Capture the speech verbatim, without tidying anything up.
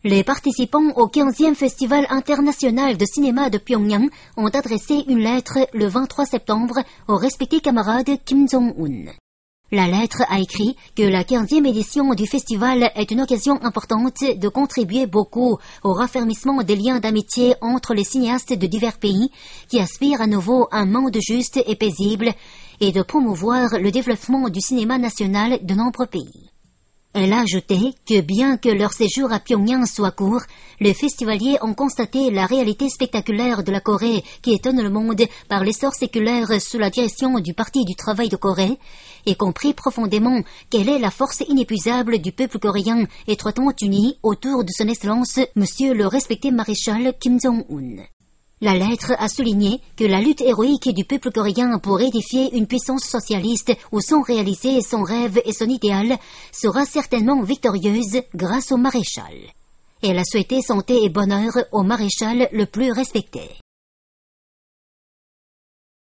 Les participants au quinzième Festival international de cinéma de Pyongyang ont adressé une lettre le vingt-trois septembre au respecté camarade Kim Jong-un. La lettre a écrit que la quinzième édition du festival est une occasion importante de contribuer beaucoup au raffermissement des liens d'amitié entre les cinéastes de divers pays qui aspirent à nouveau à un monde juste et paisible et de promouvoir le développement du cinéma national de nombreux pays. Elle a ajouté que bien que leur séjour à Pyongyang soit court, les festivaliers ont constaté la réalité spectaculaire de la Corée qui étonne le monde par l'essor séculaire sous la direction du Parti du travail de Corée et compris profondément quelle est la force inépuisable du peuple coréen étroitement uni autour de son excellence, monsieur le respecté maréchal Kim Jong-un. La lettre a souligné que la lutte héroïque du peuple coréen pour édifier une puissance socialiste où sont réalisés son rêve et son idéal sera certainement victorieuse grâce au maréchal. Elle a souhaité santé et bonheur au maréchal le plus respecté.